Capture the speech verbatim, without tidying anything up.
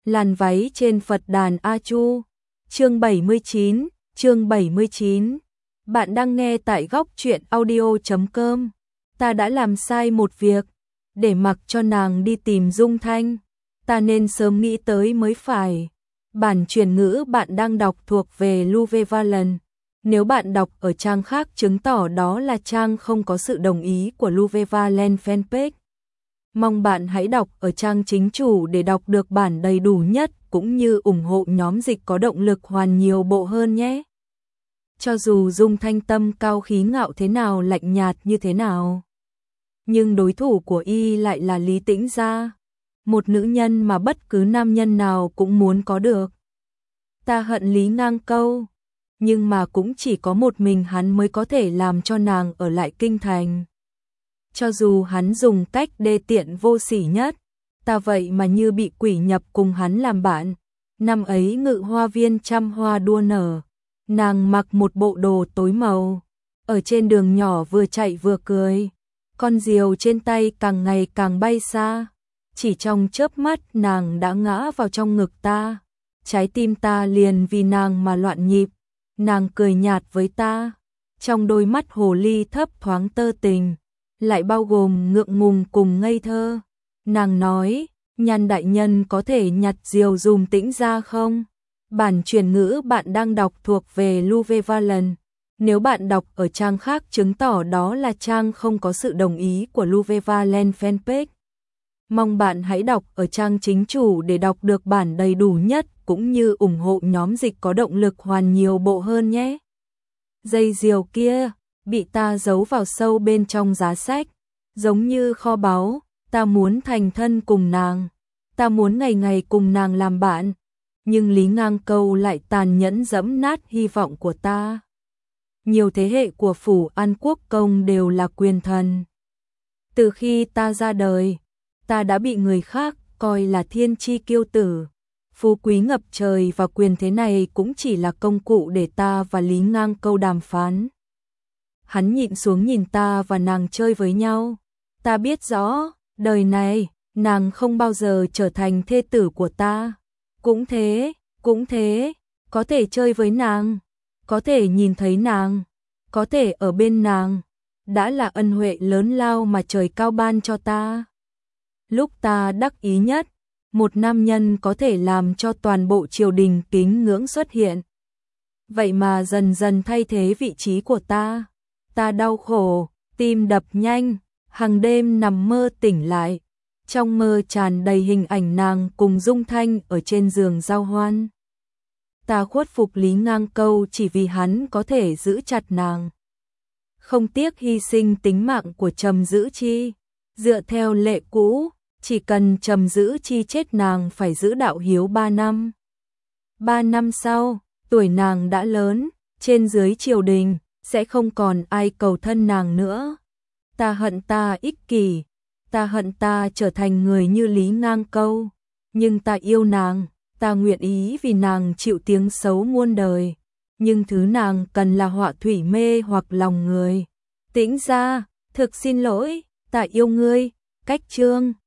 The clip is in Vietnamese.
Làn váy trên Phật đàn A Chu. Chương bảy mươi chín, chương bảy mươi chín. Bạn đang nghe tại góc truyện audio chấm com. Ta đã làm sai một việc, để mặc cho nàng đi tìm Dung Thanh. Ta nên sớm nghĩ tới mới phải. Bản truyền ngữ bạn đang đọc thuộc về Luve Valen. Nếu bạn đọc ở trang khác chứng tỏ đó là trang không có sự đồng ý của Luve Valen fanpage. Mong bạn hãy đọc ở trang chính chủ để đọc được bản đầy đủ nhất, cũng như ủng hộ nhóm dịch có động lực hoàn nhiều bộ hơn nhé. Cho dù Dung Thanh tâm cao khí ngạo thế nào, lạnh nhạt như thế nào, nhưng đối thủ của y lại là Lý Tĩnh Gia, một nữ nhân mà bất cứ nam nhân nào cũng muốn có được. Ta hận Lý Ngang Câu, nhưng mà cũng chỉ có một mình hắn mới có thể làm cho nàng ở lại kinh thành. Cho dù hắn dùng cách đê tiện vô sỉ nhất, ta vậy mà như bị quỷ nhập cùng hắn làm bạn. Năm ấy Ngự Hoa Viên trăm hoa đua nở, nàng mặc một bộ đồ tối màu, ở trên đường nhỏ vừa chạy vừa cười, con diều trên tay càng ngày càng bay xa. Chỉ trong chớp mắt nàng đã ngã vào trong ngực ta, trái tim ta liền vì nàng mà loạn nhịp. Nàng cười nhạt với ta, trong đôi mắt hồ ly thấp thoáng tơ tình, lại bao gồm ngượng ngùng cùng ngây thơ. Nàng nói, Nhan đại nhân có thể nhặt diều dùm Tĩnh Gia không? Bản truyền ngữ bạn đang đọc thuộc về Luve Valen. Nếu bạn đọc ở trang khác chứng tỏ đó là trang không có sự đồng ý của Luve Valen fanpage. Mong bạn hãy đọc ở trang chính chủ để đọc được bản đầy đủ nhất, cũng như ủng hộ nhóm dịch có động lực hoàn nhiều bộ hơn nhé. Dây diều kia bị ta giấu vào sâu bên trong giá sách, giống như kho báu. Ta muốn thành thân cùng nàng, ta muốn ngày ngày cùng nàng làm bạn, nhưng Lý Ngang Câu lại tàn nhẫn giẫm nát hy vọng của ta. Nhiều thế hệ của phủ An Quốc công đều là quyền thần. Từ khi ta ra đời, ta đã bị người khác coi là thiên chi kiêu tử. Phú quý ngập trời và quyền thế này cũng chỉ là công cụ để ta và Lý Ngang Câu đàm phán. Hắn nhịn xuống nhìn ta và nàng chơi với nhau. Ta biết rõ, đời này, nàng không bao giờ trở thành thê tử của ta. Cũng thế, cũng thế, có thể chơi với nàng, có thể nhìn thấy nàng, có thể ở bên nàng, đã là ân huệ lớn lao mà trời cao ban cho ta. Lúc ta đắc ý nhất, một nam nhân có thể làm cho toàn bộ triều đình kính ngưỡng xuất hiện. Vậy mà dần dần thay thế vị trí của ta. Ta đau khổ, tim đập nhanh, hàng đêm nằm mơ tỉnh lại. Trong mơ tràn đầy hình ảnh nàng cùng Dung Thanh ở trên giường giao hoan. Ta khuất phục Lý Ngang Câu chỉ vì hắn có thể giữ chặt nàng, không tiếc hy sinh tính mạng của Trầm Dữ Chi. Dựa theo lệ cũ, chỉ cần Trầm Dữ Chi chết nàng phải giữ đạo hiếu ba năm. Ba năm sau, tuổi nàng đã lớn, trên dưới triều đình sẽ không còn ai cầu thân nàng nữa. Ta hận ta ích kỷ, ta hận ta trở thành người như Lý Ngang Câu, nhưng ta yêu nàng, ta nguyện ý vì nàng chịu tiếng xấu muôn đời, nhưng thứ nàng cần là họa thủy mê hoặc lòng người. Tĩnh Gia, thực xin lỗi, ta yêu ngươi. Cách chương